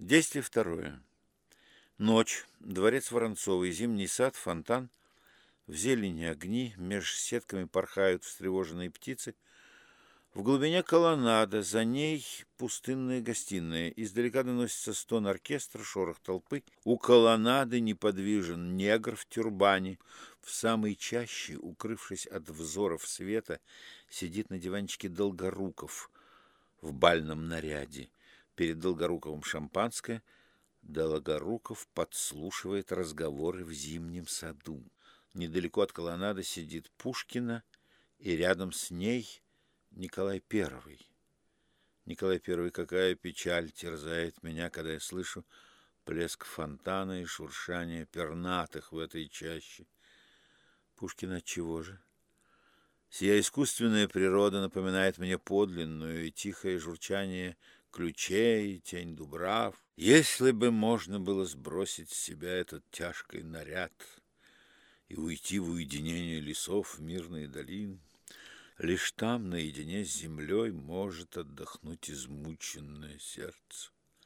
Действие второе. Ночь, дворец Воронцовый, зимний сад, фонтан. В зелени огни, меж сетками порхают встревоженные птицы. В глубине колоннада, за ней пустынная гостиная. Издалека доносится стон оркестра, шорох толпы. У колоннады неподвижен негр в тюрбане. В самой чаще, укрывшись от взоров света, сидит на диванчике Долгоруков в бальном наряде. Перед Долгоруковым шампанское. Долгоруков подслушивает разговоры в зимнем саду. Недалеко от колоннады сидит Пушкина, и рядом с ней Николай Первый. Николай Первый, какая печаль терзает меня, когда я слышу плеск фонтана и шуршание пернатых в этой чаще. Пушкин отчего же? Сия искусственная природа напоминает мне подлинную и тихое журчание ключей, тень дубрав. Если бы можно было сбросить с себя этот тяжкий наряд и уйти в уединение лесов, в мирные долины, лишь там, наедине с землей, может отдохнуть измученное сердце.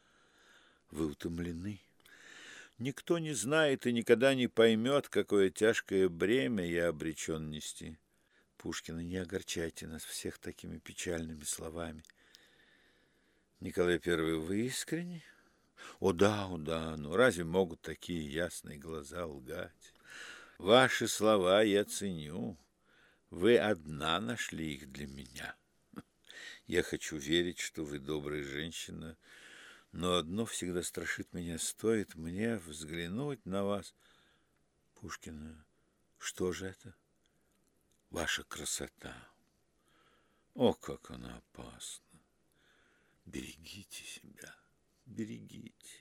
Вы утомлены. Никто не знает и никогда не поймет, какое тяжкое бремя я обречен нести. Пушкина, не огорчайте нас всех такими печальными словами. Николай Первый, вы искренне? О да, но разве могут такие ясные глаза лгать? Ваши слова я ценю. Вы одна нашли их для меня. Я хочу верить, что вы добрая женщина, но одно всегда страшит меня. Стоит мне взглянуть на вас. Пушкина, что же это? Ваша красота. О, как она опасна. Берегите себя, берегите.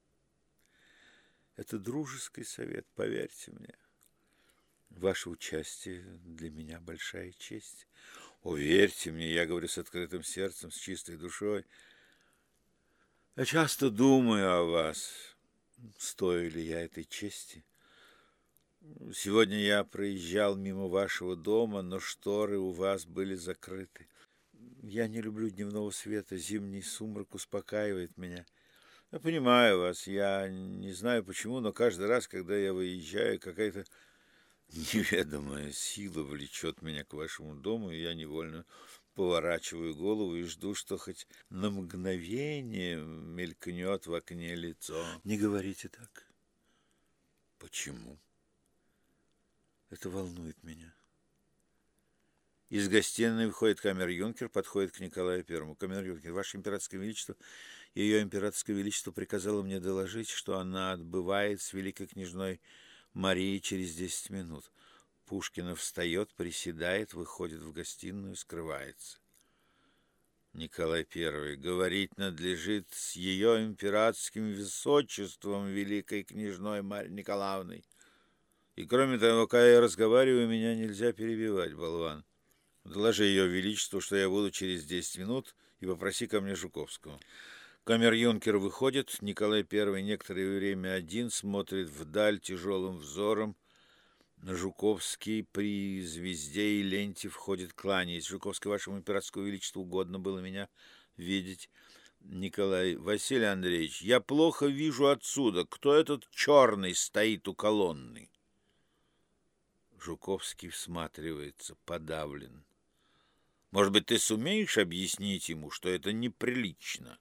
Это дружеский совет, поверьте мне. Ваше участие для меня большая честь. Уверьте мне, я говорю с открытым сердцем, с чистой душой. Я часто думаю о вас. Стою ли я этой чести? Сегодня я проезжал мимо вашего дома, но шторы у вас были закрыты. Я не люблю дневного света, зимний сумрак успокаивает меня. Я понимаю вас, я не знаю почему, но каждый раз, когда я выезжаю, какая-то неведомая сила влечет меня к вашему дому, и я невольно поворачиваю голову и жду, что хоть на мгновение мелькнет в окне лицо. Не говорите так. Почему? Это волнует меня. Из гостиной выходит камер-юнкер, подходит к Николаю Первому. Камер-юнкер, ваше императорское величество, ее императорское величество приказало мне доложить, что она отбывает с великой княжной Марией через 10 минут. Пушкина встает, приседает, выходит в гостиную, скрывается. Николай Первый. Говорить надлежит с ее императорским высочеством, великой княжной Марьей Николаевной. И кроме того, когда я разговариваю, меня нельзя перебивать, болван. Доложи ее величеству, что я буду через 10 минут, и попроси ко мне Жуковского. Камер-юнкер выходит, Николай Первый некоторое время один, смотрит вдаль тяжелым взором. Жуковский при звезде и ленте входит, кланяясь. Жуковский, вашему императорскому величеству угодно было меня видеть. Николай, Василий Андреевич, я плохо вижу отсюда. Кто этот черный стоит у колонны? Жуковский всматривается, подавлен. Может быть, ты сумеешь объяснить ему, что это неприлично?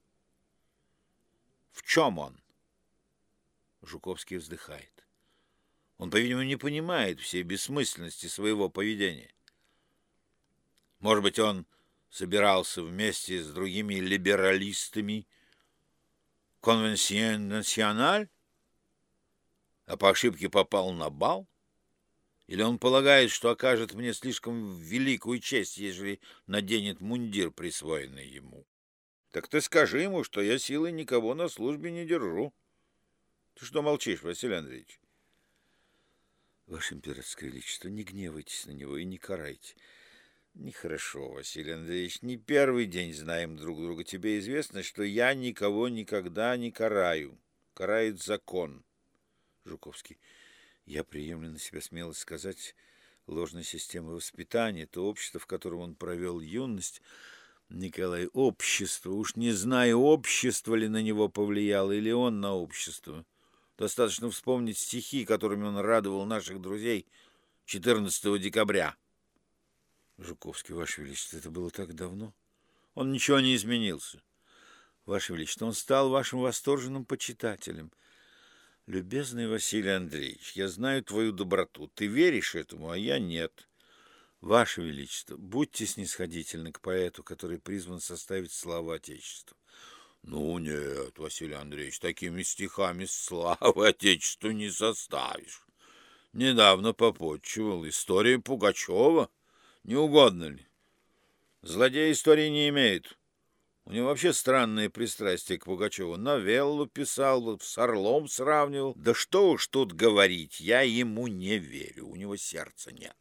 В чем он? Жуковский вздыхает. Он, по-видимому, не понимает всей бессмысленности своего поведения. Может быть, он собирался вместе с другими либералистами Конвенсьен Националь, а по ошибке попал на бал? Или он полагает, что окажет мне слишком великую честь, ежели наденет мундир, присвоенный ему? Так ты скажи ему, что я силой никого на службе не держу. Ты что молчишь, Василий Андреевич? Ваше императорское величество, не гневайтесь на него и не карайте. Нехорошо, Василий Андреевич, не первый день знаем друг друга. Тебе известно, что я никого никогда не караю. Карает закон. Жуковский. Я приемлю на себя смелость сказать, ложная система воспитания, то общество, в котором он провел юность, Николай, общество. Уж не знаю, общество ли на него повлияло, или он на общество. Достаточно вспомнить стихи, которыми он радовал наших друзей 14 декабря. Жуковский, Ваше Величество, это было так давно. Он ничего не изменился. Ваше Величество, он стал вашим восторженным почитателем. Любезный Василий Андреевич, я знаю твою доброту. Ты веришь этому, а я нет. Ваше Величество, будьте снисходительны к поэту, который призван составить славу Отечеству. Ну нет, Василий Андреевич, такими стихами славы Отечеству не составишь. Недавно попотчевал историю Пугачева. Не угодно ли? Злодей истории не имеет. У него вообще странные пристрастия к Пугачеву. Новеллу писал, с Орлом сравнивал. Да что уж тут говорить, я ему не верю, у него сердца нет.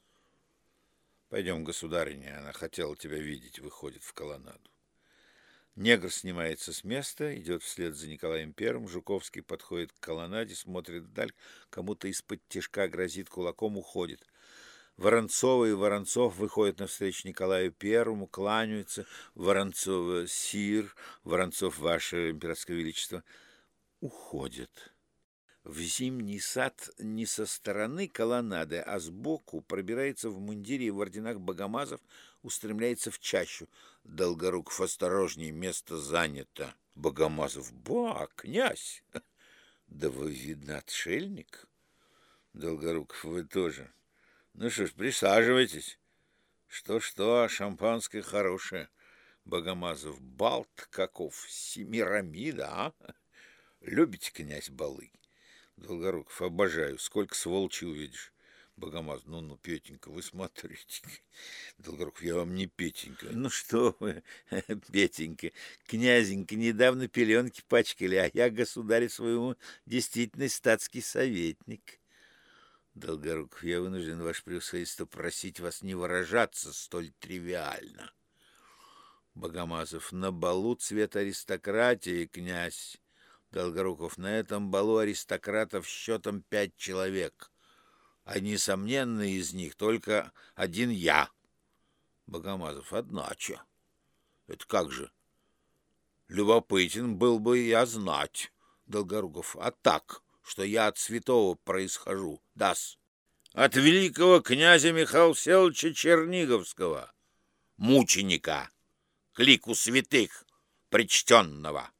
Пойдем, государыня, она хотела тебя видеть, выходит в колоннаду. Негр снимается с места, идет вслед за Николаем Первым. Жуковский подходит к колоннаде, смотрит вдаль, кому-то из-под тишка грозит кулаком, уходит. Воронцова и Воронцов выходят навстречу Николаю Первому, кланяются. Воронцова сир, Воронцов, ваше императорское величество, уходят. В зимний сад не со стороны колоннады, а сбоку пробирается в мундире и в орденах Богомазов, устремляется в чащу. Долгоруков, осторожней, место занято. Богомазов, ба, князь! Да вы, видно, отшельник. Долгоруков, вы тоже. Ну что ж, присаживайтесь. Что-что, шампанское хорошее. Богомазов, балт каков, Семирамида, а? Любите, князь, балы? Долгоруков, обожаю. Сколько сволочи увидишь. Богомаз, ну, Петенька, вы смотрите. Долгоруков, я вам не Петенька. Ну что вы, Петенька, князенька, недавно пеленки пачкали, а я, государю своему, действительно статский советник. Долгоруков, я вынужден, ваше превосходительство, просить вас не выражаться столь тривиально. Богомазов, на балу цвет аристократии, князь. Долгоруков, на этом балу аристократов счетом 5 человек, а несомненно из них только один я. Богомазов, одначе. Это как же? Любопытен был бы я знать. Долгоруков, а так, что я от святого происхожу, дас. От великого князя Михаила Всеволодовича Черниговского, мученика, к лику святых причтенного.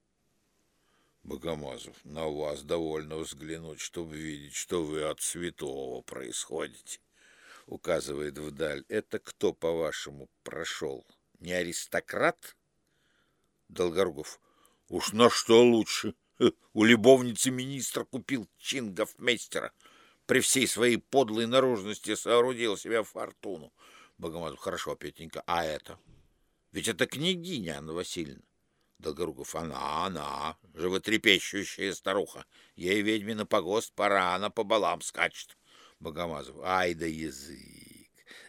Богомазов, на вас довольно взглянуть, чтобы видеть, что вы от святого происходите. Указывает вдаль. Это кто, по-вашему, прошел? Не аристократ? Долгоруков, уж на что лучше? У любовницы министра купил чин гофмейстера. При всей своей подлой наружности соорудил себе фортуну. Богомазов, хорошо, Петенька, а это? Ведь это княгиня Анна Васильевна. Долгоруков, она, животрепещущая старуха. Ей, ведьме, на погост пора, она по балам скачет. Богомазов, ай да язык.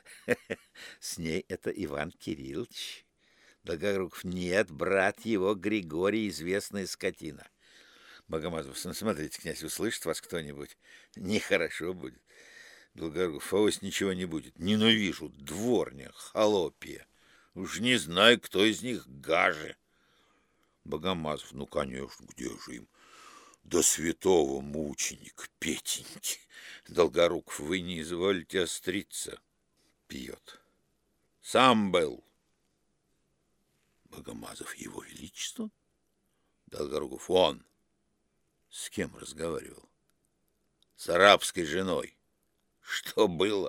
С ней это Иван Кириллович. Долгоруков, нет, брат его Григорий, известная скотина. Богомазов, смотрите, князь, услышит вас кто-нибудь, нехорошо будет. Долгоруков, авось ничего не будет. Ненавижу, дворня, холопья. Уж не знаю, кто из них гаже. Богомазов, ну, конечно, где же им? До святого мученик Петеньки. Долгоруков, вы не изволите остриться. Пьет. Сам был. Богомазов, его величество? Долгоруков, он. С кем разговаривал? С арабской женой. Что было?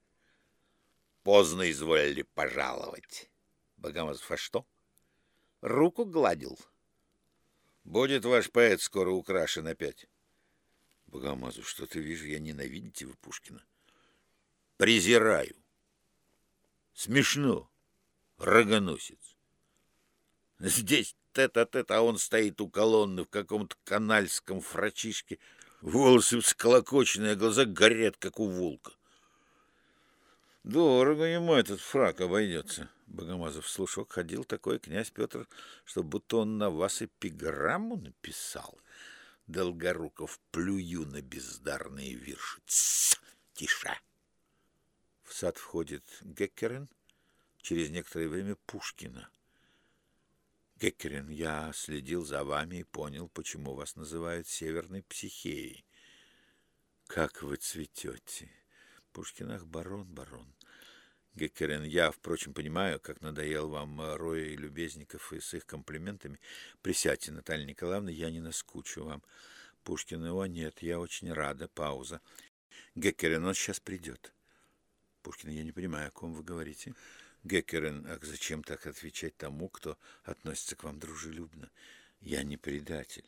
Поздно изволили пожаловать. Богомазов, а что? Руку гладил. Будет ваш поэт скоро украшен опять. Богомазов, что-то вижу, я ненавидите вы Пушкина. Презираю. Смешно. Рогоносец. Здесь тет-а-тет, а он стоит у колонны в каком-то канальском фрачишке. Волосы всколокоченные, глаза горят, как у волка. Дорого ему этот фрак обойдется. Богомазов, слушок, ходил такой князь Петр, что будто он на вас эпиграмму написал. Долгоруков, плюю на бездарные вирши. Тсс, тише. В сад входит Геккерен. через некоторое время Пушкина. Геккерин, я следил за вами и понял, почему вас называют северной психеей. Как вы цветете. Пушкин, ах, барон, барон. Геккерин, я, впрочем, понимаю, как надоел вам рой любезников и с их комплиментами. Присядьте, Наталья Николаевна, я не наскучу вам. Пушкин, о нет, я очень рада. Пауза. Геккерин, он сейчас придет. Пушкин, я не понимаю, о ком вы говорите. Геккерин, ах, зачем так отвечать тому, кто относится к вам дружелюбно? Я не предатель.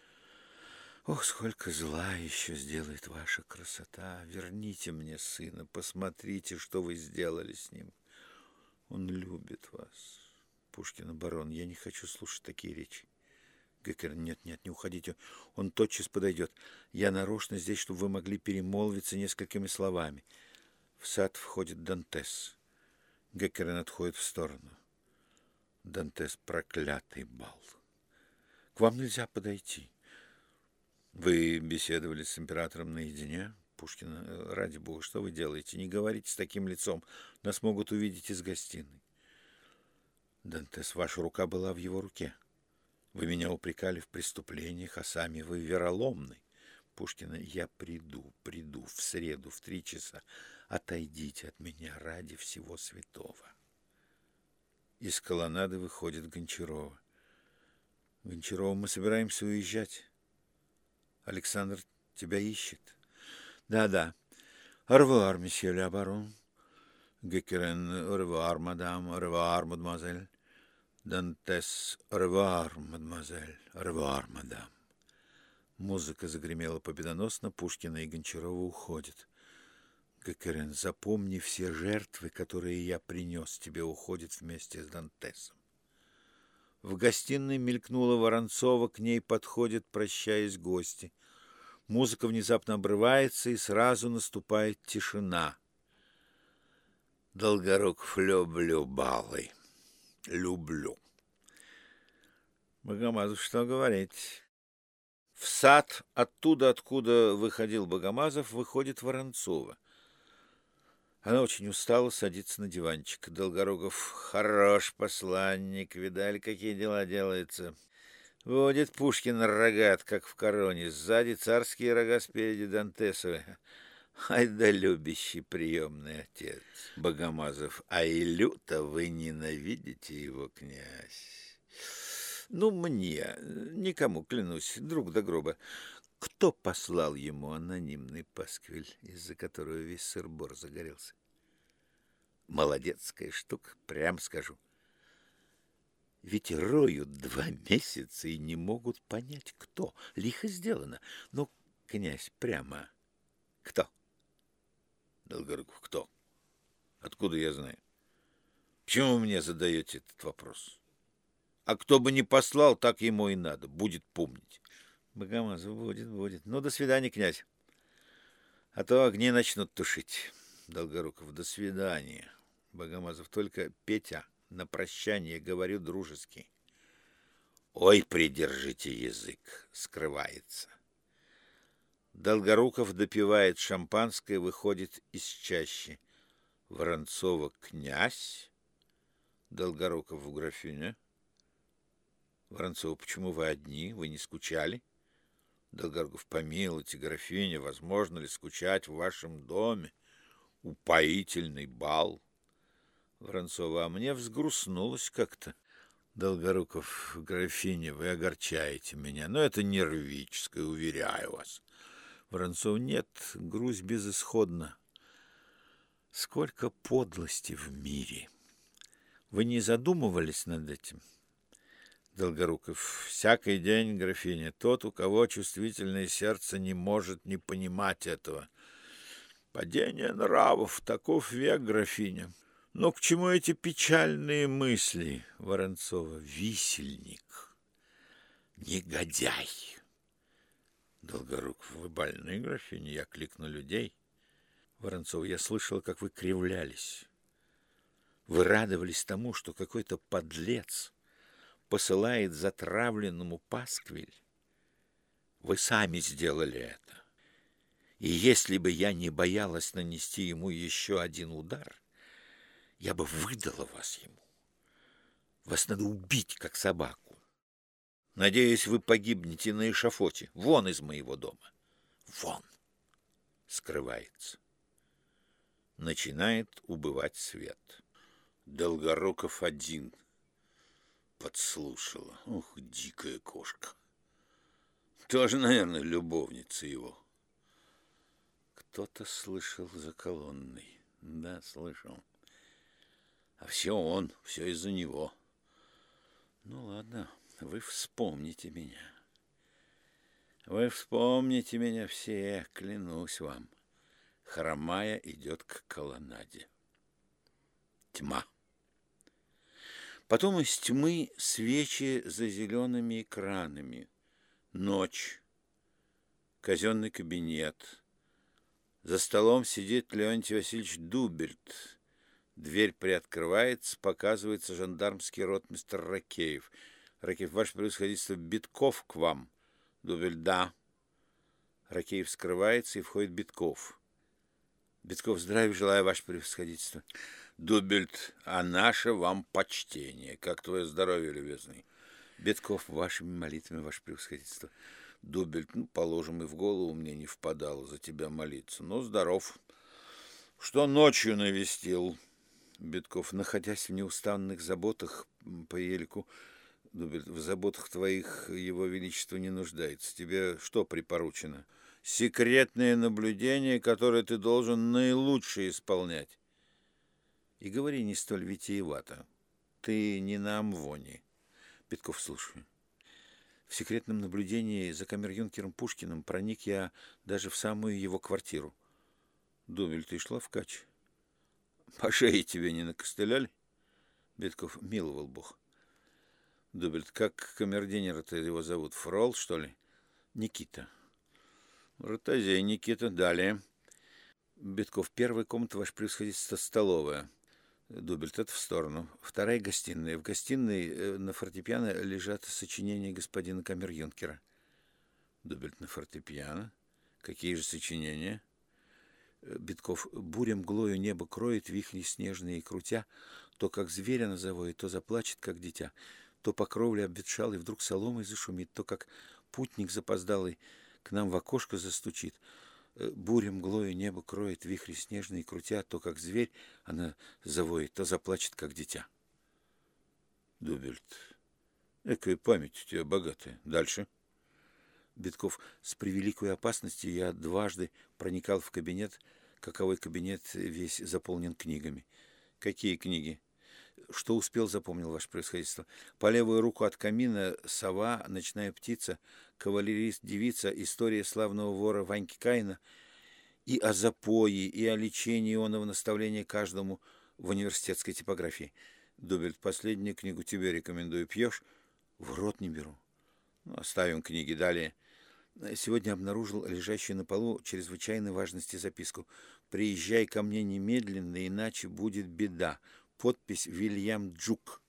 Ох, сколько зла еще сделает ваша красота. Верните мне сына, посмотрите, что вы сделали с ним. Он любит вас. Пушкин, барон, я не хочу слушать такие речи. Геккерин, нет, нет, не уходите. Он тотчас подойдет. Я нарочно здесь, чтобы вы могли перемолвиться несколькими словами. В сад входит Дантес. Геккерин отходит в сторону. Дантес, проклятый бал. К вам нельзя подойти. Вы беседовали с императором наедине? Пушкин, ради бога, что вы делаете? Не говорите с таким лицом. Нас могут увидеть из гостиной. Дантес, ваша рука была в его руке. Вы меня упрекали в преступлениях, а сами вы вероломны. Пушкин, я приду в среду в 3 часа. Отойдите от меня ради всего святого. Из колоннады выходит Гончарова. Гончарова, мы собираемся уезжать. Александр тебя ищет. Да. Орвуар, месье ля барон. Геккерин, орвуар, мадам, орвуар, мадемуазель. Дантес, орвуар, мадемуазель, орвуар, мадам. Музыка загремела победоносно, Пушкина и Гончарова уходят. Геккерин, запомни, все жертвы, которые я принес тебе, уходят вместе с Дантесом. В гостиной мелькнула Воронцова, к ней подходят, прощаясь, гости. Музыка внезапно обрывается, и сразу наступает тишина. Долгоруков, люблю балы. Люблю. Богомазов, что говорить? В сад, оттуда, откуда выходил Богомазов, выходит Воронцова. Она очень устала, садится на диванчик. Долгоруков, хорош посланник, видали, какие дела делаются. Водит Пушкин рогат, как в короне, сзади царские рога, спереди Дантесовы. Ай да любящий приемный отец. Богомазов, а и люто вы ненавидите его, князь. Ну, мне, никому, клянусь, друг до гроба. Кто послал ему анонимный пасквиль, из-за которого весь сыр-бор загорелся? Молодецкая штука, прям скажу. Ведь роют 2 месяца и не могут понять, кто. Лихо сделано. Но, князь, прямо кто? Долгоруков, кто? Откуда я знаю? Почему вы мне задаете этот вопрос? А кто бы ни послал, так ему и надо, будет помнить. Богомазов, будет. Ну, до свидания, князь. А то огни начнут тушить. Долгоруков, до свидания. Богомазов, только Петя, на прощание говорю дружески. Ой, придержите язык, скрывается. Долгоруков допивает шампанское, выходит из чащи. Воронцова, князь. Долгоруков, в графине. Воронцова, почему вы одни? Вы не скучали? Долгоруков, помилуйте, графиня, возможно ли скучать в вашем доме? Упоительный бал. Воронцова, а мне взгрустнулось как-то. Долгоруков, графиня, вы огорчаете меня, но это нервическое, уверяю вас. Воронцов, нет, грусть безысходна. Сколько подлости в мире. Вы не задумывались над этим? Долгоруков, всякий день, графиня, тот, у кого чувствительное сердце, не может не понимать этого. Падение нравов, таков век, графиня. Но к чему эти печальные мысли? Воронцова, висельник, негодяй. Долгоруков, вы больны, графиня? Я кликну людей. Воронцова, я слышала, как вы кривлялись. Вы радовались тому, что какой-то подлец посылает затравленному пасквиль. Вы сами сделали это. И если бы я не боялась нанести ему еще один удар, Я бы выдала вас ему. Вас надо убить, как собаку. Надеюсь, вы погибнете на эшафоте. Вон из моего дома. Вон. Скрывается. Начинает убывать свет. Долгоруков один подслушала. Ух, дикая кошка. Тоже, наверное, любовница его. Кто-то слышал за колонной. Да, слышал. А все он, все из-за него. Ну, ладно, вы вспомните меня. Вы вспомните меня все, клянусь вам. Хромая идет к колоннаде. Тьма. Потом из тьмы свечи за зелеными экранами. Ночь. Казенный кабинет. За столом сидит Леонтий Васильевич Дубельт. Дверь приоткрывается, показывается жандармский ротмистр Ракеев. Ракеев, ваше превосходительство, Битков к вам. Дубельт, да. Ракеев скрывается, и входит Битков. Битков, здравия желаю, ваше превосходительство. Дубельт, а наше вам почтение. Как твое здоровье, любезный? Битков, вашими молитвами, ваше превосходительство. Дубельт, ну, положим, и в голову мне не впадало за тебя молиться. Ну, здоров. Что ночью навестил? Битков, находясь в неустанных заботах по елику. Дубельт, в заботах твоих его величество не нуждается. Тебе что припоручено? Секретные наблюдения, которые ты должен наилучше исполнять. И говори не столь витиевато. Ты не на Амвоне. Битков, слушай. В секретном наблюдении за камер-юнкером Пушкиным проник я даже в самую его квартиру. Дубельт, ты шла в кач? По шее тебе не накостыляли? Битков, миловал Бог. Дубельт, как камердинера-то его зовут? Фрол, что ли? Никита. Ротозей Никита. Далее. Битков, первая комната, ваше превосходительство, столовая. Дубельт, это в сторону. Вторая гостиная. В гостиной на фортепиано лежат сочинения господина камер-юнкера. Дубельт, на фортепиано. Какие же сочинения? Битков, буря мглою небо кроет, вихри снежные крутя, то как зверя назовой, то заплачет, как дитя, то по кровле обветшалый вдруг соломой зашумит, то как путник запоздалый к нам в окошко застучит. Буря мглою небо кроет, вихри снежные крутя, то как зверь она завоет, то заплачет, как дитя. Дубельт, экая память у тебя богатая. Дальше. Битков, с превеликой опасностью я дважды проникал в кабинет, каковой кабинет весь заполнен книгами. Какие книги? Что успел, запомнил, ваше превосходительство. По левую руку от камина сова, ночная птица, кавалерист-девица, история славного вора Ваньки Каина, и о запое, и о лечении ионного наставления каждому в университетской типографии. Дубельт, последнюю книгу тебе рекомендую. Пьешь? В рот не беру. Ну, оставим книги. Далее. Сегодня обнаружил лежащую на полу чрезвычайной важности записку. «Приезжай ко мне немедленно, иначе будет беда». Подпись «Вильям Джук».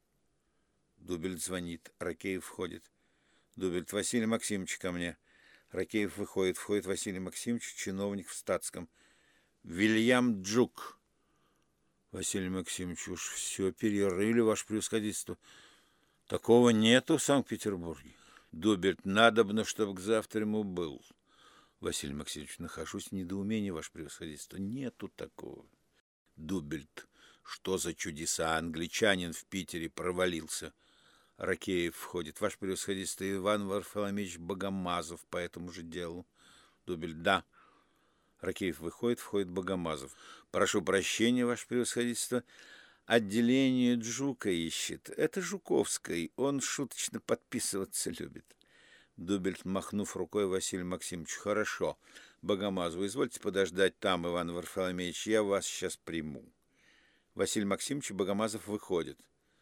Дубельт звонит. Ракеев входит. Дубельт, Василий Максимович, ко мне. Ракеев выходит. Входит Василий Максимович, чиновник в статском. «Вильям Джук». Василий Максимович, уж все перерыли, ваше превосходительство. Такого нету в Санкт-Петербурге. Дубельт, надобно, чтобы к завтраму был. Василий Максимович, нахожусь в недоумении, ваше превосходительство. Нету такого. Дубельт, что за чудеса? Англичанин в Питере провалился. Ракеев входит. Ваше превосходительство, Иван Варфоломеевич Богомазов по этому же делу. Дубельт, да. Ракеев выходит, входит Богомазов. Прошу прощения, ваше превосходительство. Отделение Джука ищет. Это Жуковский. Он шуточно подписываться любит. Дубельт, махнув рукой, Василий Максимович. Хорошо. Богомазов, извольте подождать там, Иван Варфоломеевич. Я вас сейчас приму. Василий Максимович и Богомазов выходят.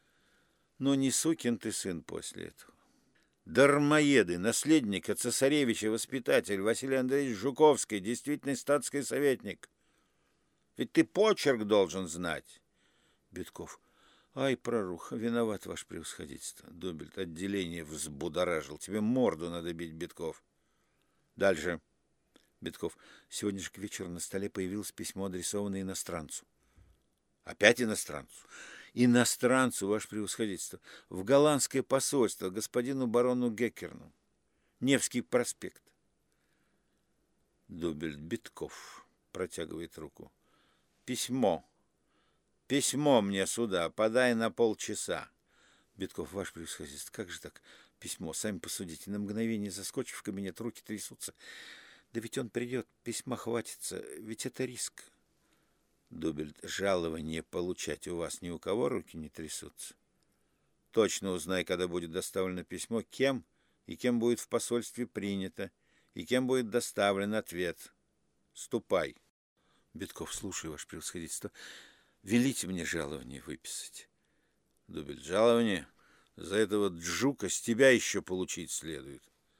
Но не сукин ты сын после этого. Дармоеды, наследник цесаревича, воспитатель Василий Андреевич Жуковский, действительный статский советник. Ведь ты почерк должен знать. Битков. Ай, прорух, виноват, ваше превосходительство. Дубельт, отделение взбудоражил. Тебе морду надо бить, Битков. Дальше. Битков. Сегодня же к вечеру на столе появилось письмо, адресованное иностранцу. Опять иностранцу. Иностранцу, ваше превосходительство, в голландское посольство, господину барону Геккерну. Невский проспект. Дубельт. Битков протягивает руку. Письмо. Письмо мне сюда, подай на полчаса. Битков. Ваше превосходительство, как же так? Письмо, сами посудите. На мгновение заскочив в кабинет, руки трясутся. Да ведь он придет, письма хватится, ведь это риск. Дубельт. Жалование получать у вас ни у кого руки не трясутся. Точно узнай, когда будет доставлено письмо, кем и кем будет в посольстве принято, и кем будет доставлен ответ. Ступай. Битков. Слушаю, ваше превосходительство. Велите мне жалование выписать. Дубельт. Жалование? За этого джука с тебя еще получить следует.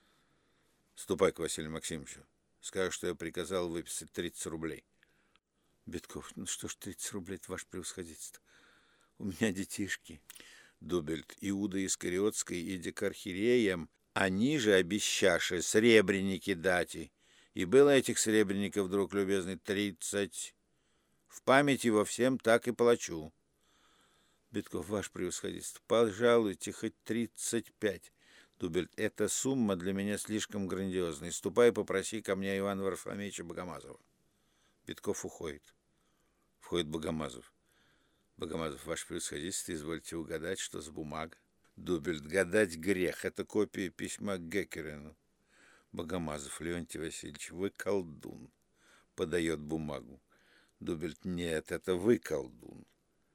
Ступай к Василию Максимовичу. Скажешь, что я приказал выписать 30 рублей. Битков. Ну что ж, 30 рублей, ваше превосходительство. У меня детишки. Дубельт. Иуда Искариотской и Декархиреем, они же обещаши сребреники дати. И было этих сребреников, друг любезный, 30. В памяти во всем так и плачу. Битков. Ваше превосходительство, пожалуйте, хоть 35. Дубельт. Эта сумма для меня слишком грандиозная. Ступай, попроси ко мне Ивана Варфоломеича Богомазова. Битков уходит. Входит Богомазов. Богомазов. Ваше превосходительство, извольте угадать, что за бумага. Дубельт. Гадать грех. Это копия письма к Геккерину. Богомазов. Леонтий Васильевич, вы колдун. Подает бумагу. Дубельт. Нет, это вы колдун.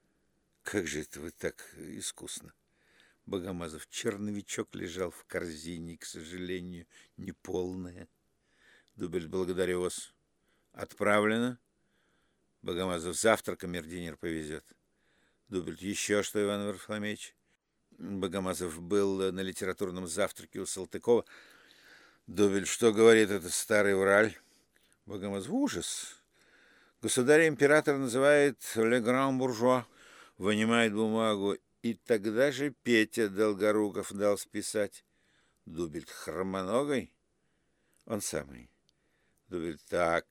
Как же это вы так искусно? Богомазов. Черновичок лежал в корзине, к сожалению, неполная. Дубельт. Благодарю вас. Отправлено. Богомазов. Завтра камердинер повезет. Дубельт. Еще что, Иван Варфоломеич? Богомазов. Был на литературном завтраке у Салтыкова. Дубельт. Что говорит этот старый враль? Богомазов. Ужас. Государя-император называет «le grand bourgeois». Вынимает бумагу. И тогда же Петя Долгоруков дал списать. Дубельт. Хромоногой? Он самый. Дубельт. Так.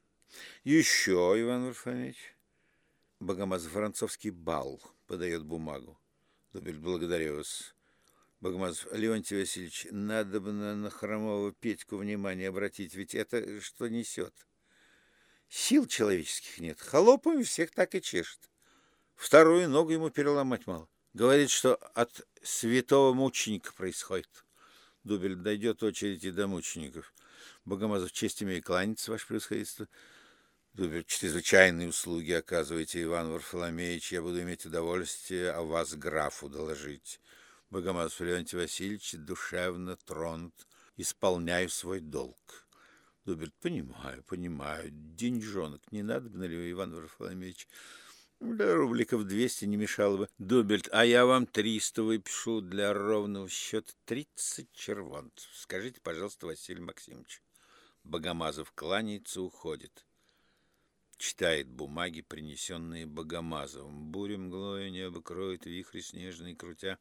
Еще, Иван Варфоломеич. Богомазов. Воронцовский бал. Подает бумагу. Дубельт. Благодарю вас. Богомазов. Леонтий Васильевич, надо бы на хромого Петьку внимание обратить, ведь это что несет? Сил человеческих нет. Холопами всех так и чешет. Вторую ногу ему переломать мало. Говорит, что от святого мученика происходит. Дубельт. Дойдет очередь и до мучеников. Богомазов. Честь имею кланяться, ваше превосходительство. Дубельт. Чрезвычайные услуги оказываете, Иван Варфоломеич. Я буду иметь удовольствие о вас графу доложить. Богомазов. Леонтий Васильевич, душевно тронут. Исполняю свой долг. Дубельт. Понимаю. Деньжонок не надо, ли, Иван Варфоломеич? Да, рубликов 200 не мешало бы. Дубельт. А я вам 300 выпишу для ровного счета 30 червонцев. Скажите, пожалуйста, Василий Максимович. Богомазов кланяется, уходит. Читает бумаги, принесенные Богомазовым. Буря мглою небо кроет, вихри снежные крутя.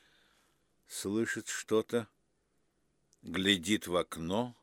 Слышит что-то, глядит в окно,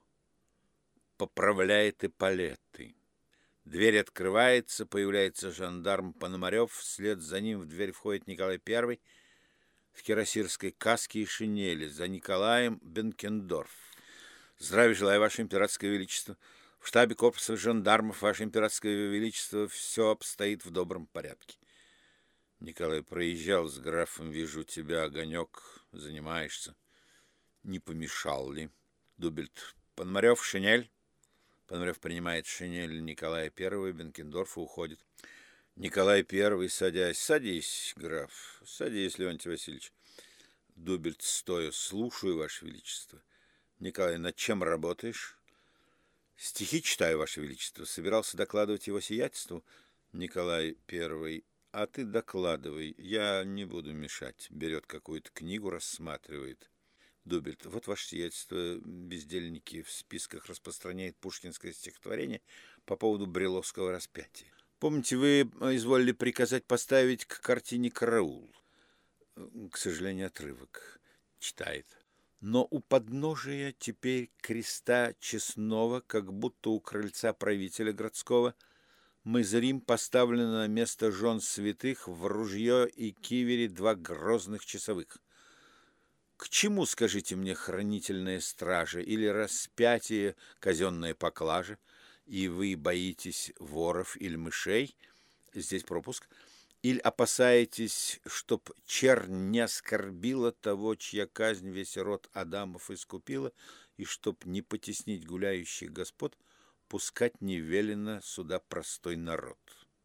поправляет эполеты. Дверь открывается, появляется жандарм Пономарев, вслед за ним в дверь входит Николай I в кирасирской каске и шинели, за Николаем Бенкендорф. Здравия желаю, Ваше Императорское Величество. В штабе корпуса жандармов, Ваше Императорское Величество, все обстоит в добром порядке. Николай. Проезжал с графом, вижу тебя, огонек, занимаешься. Не помешал ли? Дубельт. Пономарев, шинель. Пономарев принимает шинель Николая I, Бенкендорфа уходит. Николай I, садясь. Садись, граф. Садись, Леонтий Васильевич. Дубельт, стоя. Слушаю, Ваше Величество. Николай. Над чем работаешь? Стихи читаю, Ваше Величество. Собирался докладывать его сиятельству. Николай I. А ты докладывай. Я не буду мешать. Берет какую-то книгу, рассматривает. Дубельт. Вот ваше сиятельство, бездельники в списках распространяет пушкинское стихотворение по поводу Бриловского распятия. Помните, вы изволили приказать поставить к картине «Караул». К сожалению, отрывок. Читает. Но у подножия теперь креста честного, как будто у крыльца правителя городского, Мы зрим поставлено на место жен святых в ружье и кивере 2 грозных часовых. К чему, скажите мне, хранительная стража или распятие казенной поклажи, и вы боитесь воров или мышей, здесь пропуск, или опасаетесь, чтоб чернь не оскорбила того, чья казнь весь род Адамов искупила, и чтоб не потеснить гуляющих господ, пускать не велено сюда простой народ.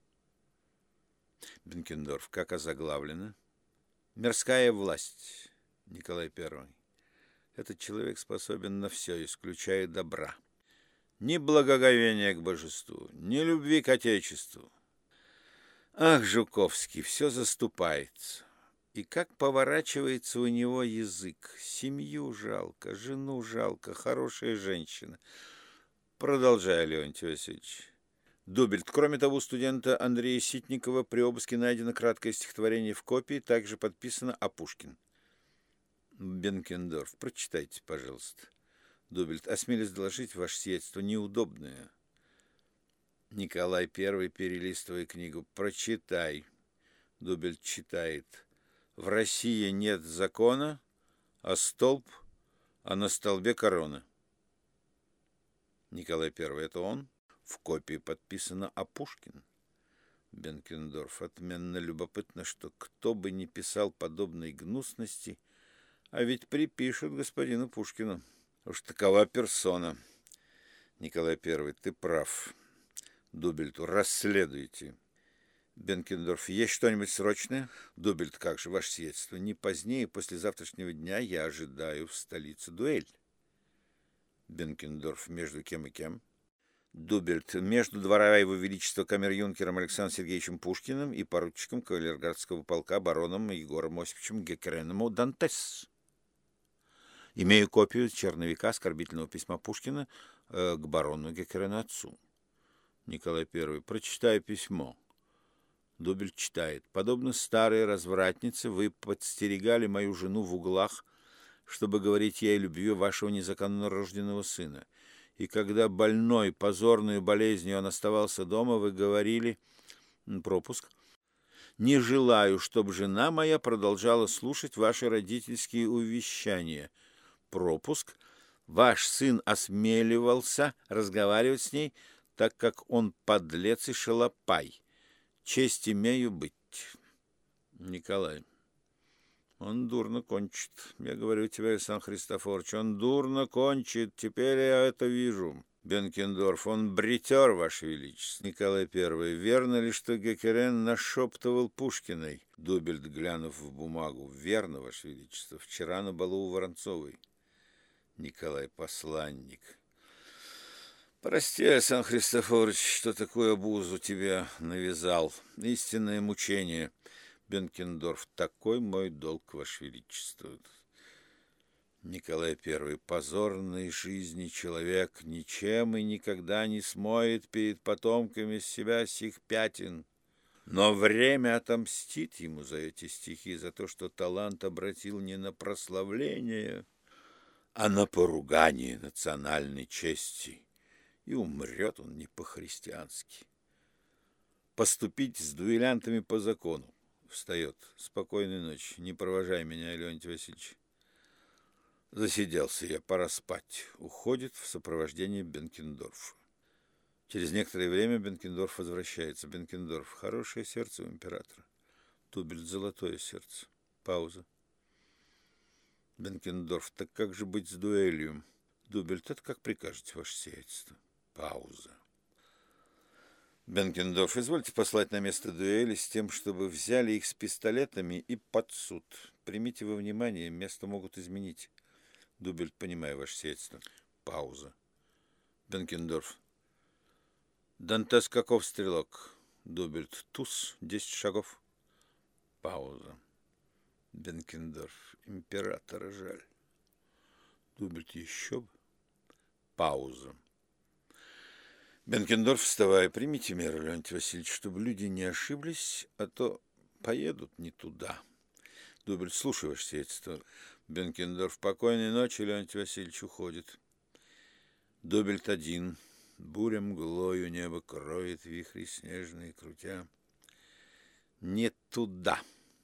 Бенкендорф, как озаглавлено? Мирская власть. Николай I. Этот человек способен на все, исключая добра. Ни благоговения к божеству, ни любви к отечеству. Ах, Жуковский, все заступается. И как поворачивается у него язык. Семью жалко, жену жалко, хорошая женщина. Продолжай, Леонтий Васильевич. Дубельт. Кроме того, у студента Андрея Ситникова при обыске найдено краткое стихотворение в копии, также подписано Апушкин. Бенкендорф. Прочитайте, пожалуйста. Дубельт. Осмелюсь доложить, ваше сиятельство неудобное. Николай I, перелистывая книгу. Прочитай. Дубельт читает. В России нет закона, а столб, а на столбе корона. Николай I. Это он? В копии подписано Апушкин. Бенкендорф. Отменно любопытно, что кто бы ни писал подобной гнусности, а ведь припишут господину Пушкину. Уж такова персона. Николай I. Ты прав. Дубельту. Расследуйте. Бенкендорф. Есть что-нибудь срочное? Дубельт. Как же, ваше сиятельство, не позднее послезавтрашнего дня я ожидаю в столице дуэль. Бенкендорф. Между кем и кем? Дубельт. Между двора его величества камер-юнкером Александром Сергеевичем Пушкиным и поручиком кавалергардского полка бароном Егором Осиповичем Геккереном Дантес. Имею копию черновика оскорбительного письма Пушкина к барону Геккерену отцу. Николай I. Прочитаю письмо. Дубельт читает. Подобно старой развратнице, вы подстерегали мою жену в углах, чтобы говорить ей о любви вашего незаконно рожденного сына. И когда больной, позорную болезнью он оставался дома, вы говорили, пропуск, не желаю, чтобы жена моя продолжала слушать ваши родительские увещания. Пропуск. Ваш сын осмеливался разговаривать с ней, так как он подлец и шалопай. Честь имею быть. Николай. Он дурно кончит. Я говорю тебе, Александр Христофорович, он дурно кончит. Теперь я это вижу. Бенкендорф. Он бритер, ваше величество. Николай I. Верно ли, что Геккерен нашептывал Пушкиной? Дубельт, глянув в бумагу. Верно, ваше величество. Вчера на балу у Воронцовой. Николай. Посланник. Прости, Александр Христофорович, что такую обузу тебе навязал. Истинное мучение. Бенкендорф. Такой мой долг, ваше величество. Николай I. Позорной жизни человек ничем и никогда не смоет перед потомками себя сих пятен. Но время отомстит ему за эти стихи, за то, что талант обратил не на прославление, а на поругание национальной чести. И умрет он не по-христиански. Поступить с дуэлянтами по закону. Встает. Спокойной ночи. Не провожай меня, Леонтий Васильевич. Засиделся я, пора спать. Уходит в сопровождении Бенкендорфа. Через некоторое время Бенкендорф возвращается. Бенкендорф. Хорошее сердце у императора. Дубельт. Золотое сердце. Пауза. Бенкендорф. Так как же быть с дуэлью? Дубельт. Это как прикажете, ваше сиятельство. Пауза. Бенкендорф. Извольте послать на место дуэли с тем, чтобы взяли их с пистолетами и под суд. Примите во внимание, место могут изменить. Дубельт. Понимаю, ваше сиятельство. Пауза. Бенкендорф. Дантес каков стрелок? Дубельт. Туз. 10 шагов. Пауза. Бенкендорф. Императора жаль. Дубельт. Еще бы. Пауза. Бенкендорф, вставая, примите меры, Леонтий Васильевич, чтобы люди не ошиблись, а то поедут не туда. Дубельт. Слушай, ваше сиятельство. Бенкендорф. Покойной ночи, Леонтий Васильевич уходит. Дубельт. 1. Буря мглою небо кроет, вихри снежные крутя. Не туда.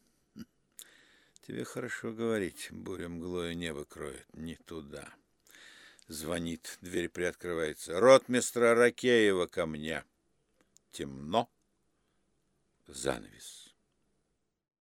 Тебе хорошо говорить, буря мглою небо кроет, не туда. Звонит, дверь приоткрывается. Ротмистра Ракеева ко мне. Темно. Занавес.